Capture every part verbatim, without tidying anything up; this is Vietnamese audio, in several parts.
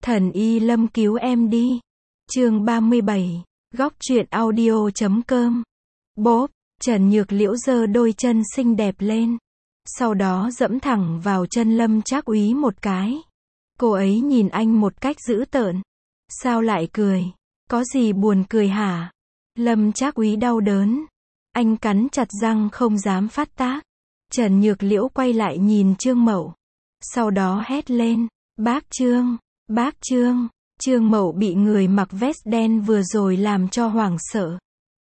Thần y Lâm cứu em đi. Chương ba mươi bảy, góc truyện audio chấm com. Bốp, Trần Nhược Liễu giơ đôi chân xinh đẹp lên. Sau đó dẫm thẳng vào chân Lâm Trác Úy một cái. Cô ấy nhìn anh một cách dữ tợn. Sao lại cười? Có gì buồn cười hả? Lâm Trác Úy đau đớn. Anh cắn chặt răng không dám phát tác. Trần Nhược Liễu quay lại nhìn Trương Mậu. Sau đó hét lên, bác Trương, bác Trương. Trương Mậu bị người mặc vest đen vừa rồi làm cho hoảng sợ.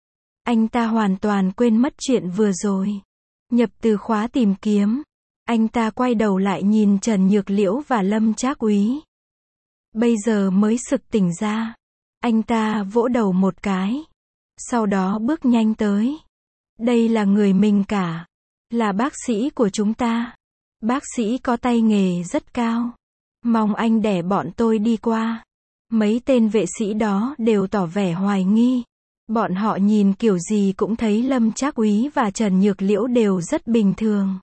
Anh ta hoàn toàn quên mất chuyện vừa rồi. Nhập từ khóa tìm kiếm. Anh ta quay đầu lại nhìn Trần Nhược Liễu và Lâm Trác Úy. Bây giờ mới sực tỉnh ra. Anh ta vỗ đầu một cái. Sau đó bước nhanh tới. Đây là người mình cả. Là bác sĩ của chúng ta. Bác sĩ có tay nghề rất cao. Mong anh để bọn tôi đi qua. Mấy tên vệ sĩ đó đều tỏ vẻ hoài nghi. Bọn họ nhìn kiểu gì cũng thấy Lâm Trác Úy và Trần Nhược Liễu đều rất bình thường.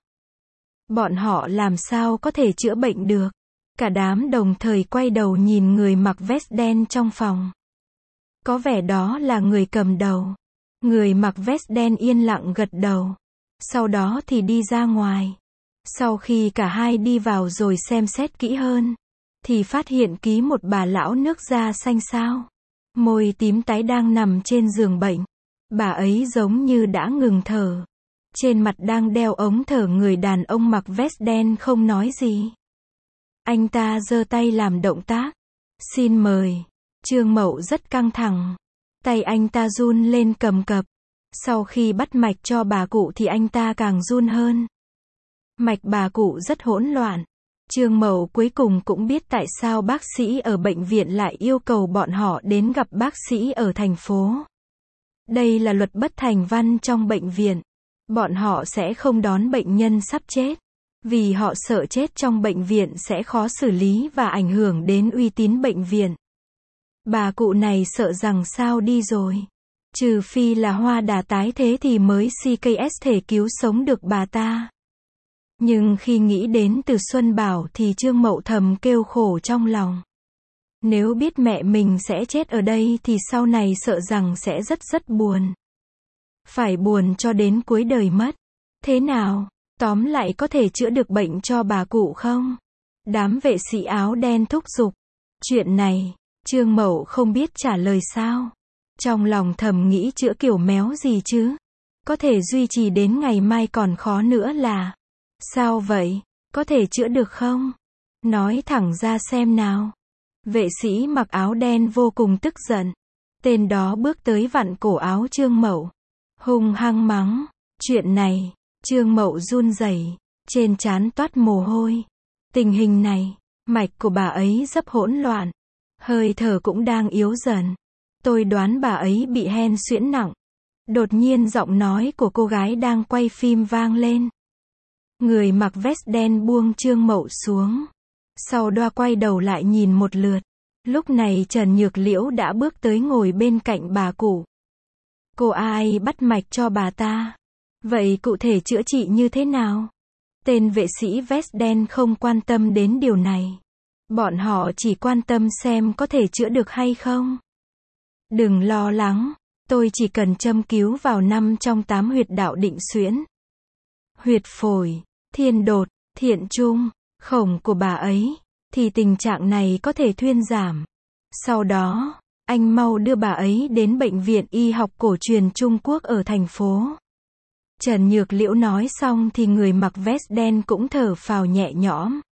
Bọn họ làm sao có thể chữa bệnh được. Cả đám đồng thời quay đầu nhìn người mặc vest đen trong phòng. Có vẻ đó là người cầm đầu. Người mặc vest đen yên lặng gật đầu. Sau đó thì đi ra ngoài. Sau khi cả hai đi vào rồi xem xét kỹ hơn, thì phát hiện ký một bà lão nước da xanh xao. Môi tím tái đang nằm trên giường bệnh. Bà ấy giống như đã ngừng thở. Trên mặt đang đeo ống thở người đàn ông mặc vest đen không nói gì. Anh ta giơ tay làm động tác. Xin mời. Trương Mậu rất căng thẳng. Tay anh ta run lên cầm cập. Sau khi bắt mạch cho bà cụ thì anh ta càng run hơn. Mạch bà cụ rất hỗn loạn. Trương Mậu cuối cùng cũng biết tại sao bác sĩ ở bệnh viện lại yêu cầu bọn họ đến gặp bác sĩ ở thành phố. Đây là luật bất thành văn trong bệnh viện. Bọn họ sẽ không đón bệnh nhân sắp chết. Vì họ sợ chết trong bệnh viện sẽ khó xử lý và ảnh hưởng đến uy tín bệnh viện. Bà cụ này sợ rằng sao đi rồi. Trừ phi là hoa đà tái thế thì mới xê ca ét thể cứu sống được bà ta. Nhưng khi nghĩ đến Từ Xuân Bảo thì Trương Mậu thầm kêu khổ trong lòng. Nếu biết mẹ mình sẽ chết ở đây thì sau này sợ rằng sẽ rất rất buồn. Phải buồn cho đến cuối đời mất. Thế nào, tóm lại có thể chữa được bệnh cho bà cụ không? Đám vệ sĩ áo đen thúc giục. Chuyện này, Trương Mậu không biết trả lời sao. Trong lòng thầm nghĩ chữa kiểu méo gì chứ? Có thể duy trì đến ngày mai còn khó nữa là. Sao vậy? Có thể chữa được không? Nói thẳng ra xem nào. Vệ sĩ mặc áo đen vô cùng tức giận. Tên đó bước tới vặn cổ áo Trương Mậu. Hung hăng mắng. Chuyện này, Trương Mậu run rẩy, trên trán toát mồ hôi. Tình hình này, mạch của bà ấy rất hỗn loạn. Hơi thở cũng đang yếu dần. Tôi đoán bà ấy bị hen suyễn nặng. Đột nhiên giọng nói của cô gái đang quay phim vang lên. Người mặc vest đen buông Trương Mậu xuống. Sau đó quay đầu lại nhìn một lượt. Lúc này Trần Nhược Liễu đã bước tới ngồi bên cạnh bà cụ. Cô ai bắt mạch cho bà ta? Vậy cụ thể chữa trị như thế nào? Tên vệ sĩ vest đen không quan tâm đến điều này. Bọn họ chỉ quan tâm xem có thể chữa được hay không. Đừng lo lắng, tôi chỉ cần châm cứu vào năm trong tám huyệt đạo định xuyễn. Huyệt phổi, thiên đột, thiện trung, khổng của bà ấy, thì tình trạng này có thể thuyên giảm. Sau đó, anh mau đưa bà ấy đến bệnh viện y học cổ truyền Trung Quốc ở thành phố. Trần Nhược Liễu nói xong thì người mặc vest đen cũng thở phào nhẹ nhõm.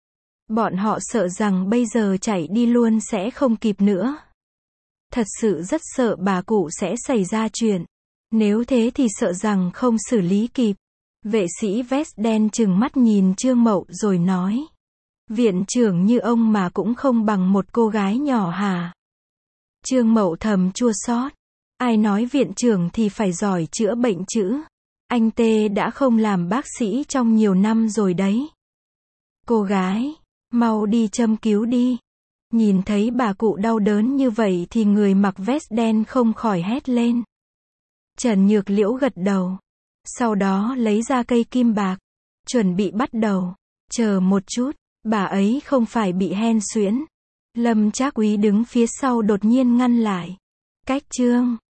Bọn họ sợ rằng bây giờ chạy đi luôn sẽ không kịp nữa. Thật sự rất sợ bà cụ sẽ xảy ra chuyện. Nếu thế thì sợ rằng không xử lý kịp. Vệ sĩ vest đen trừng mắt nhìn Trương Mậu rồi nói. Viện trưởng như ông mà cũng không bằng một cô gái nhỏ hả? Trương Mậu thầm chua xót. Ai nói viện trưởng thì phải giỏi chữa bệnh chữ. Anh Tê đã không làm bác sĩ trong nhiều năm rồi đấy. Cô gái, mau đi châm cứu đi. Nhìn thấy bà cụ đau đớn như vậy thì người mặc vest đen không khỏi hét lên. Trần Nhược Liễu gật đầu. Sau đó lấy ra cây kim bạc. Chuẩn bị bắt đầu. Chờ một chút, bà ấy không phải bị hen suyễn. Lâm Trác Úy đứng phía sau đột nhiên ngăn lại. Cách Trương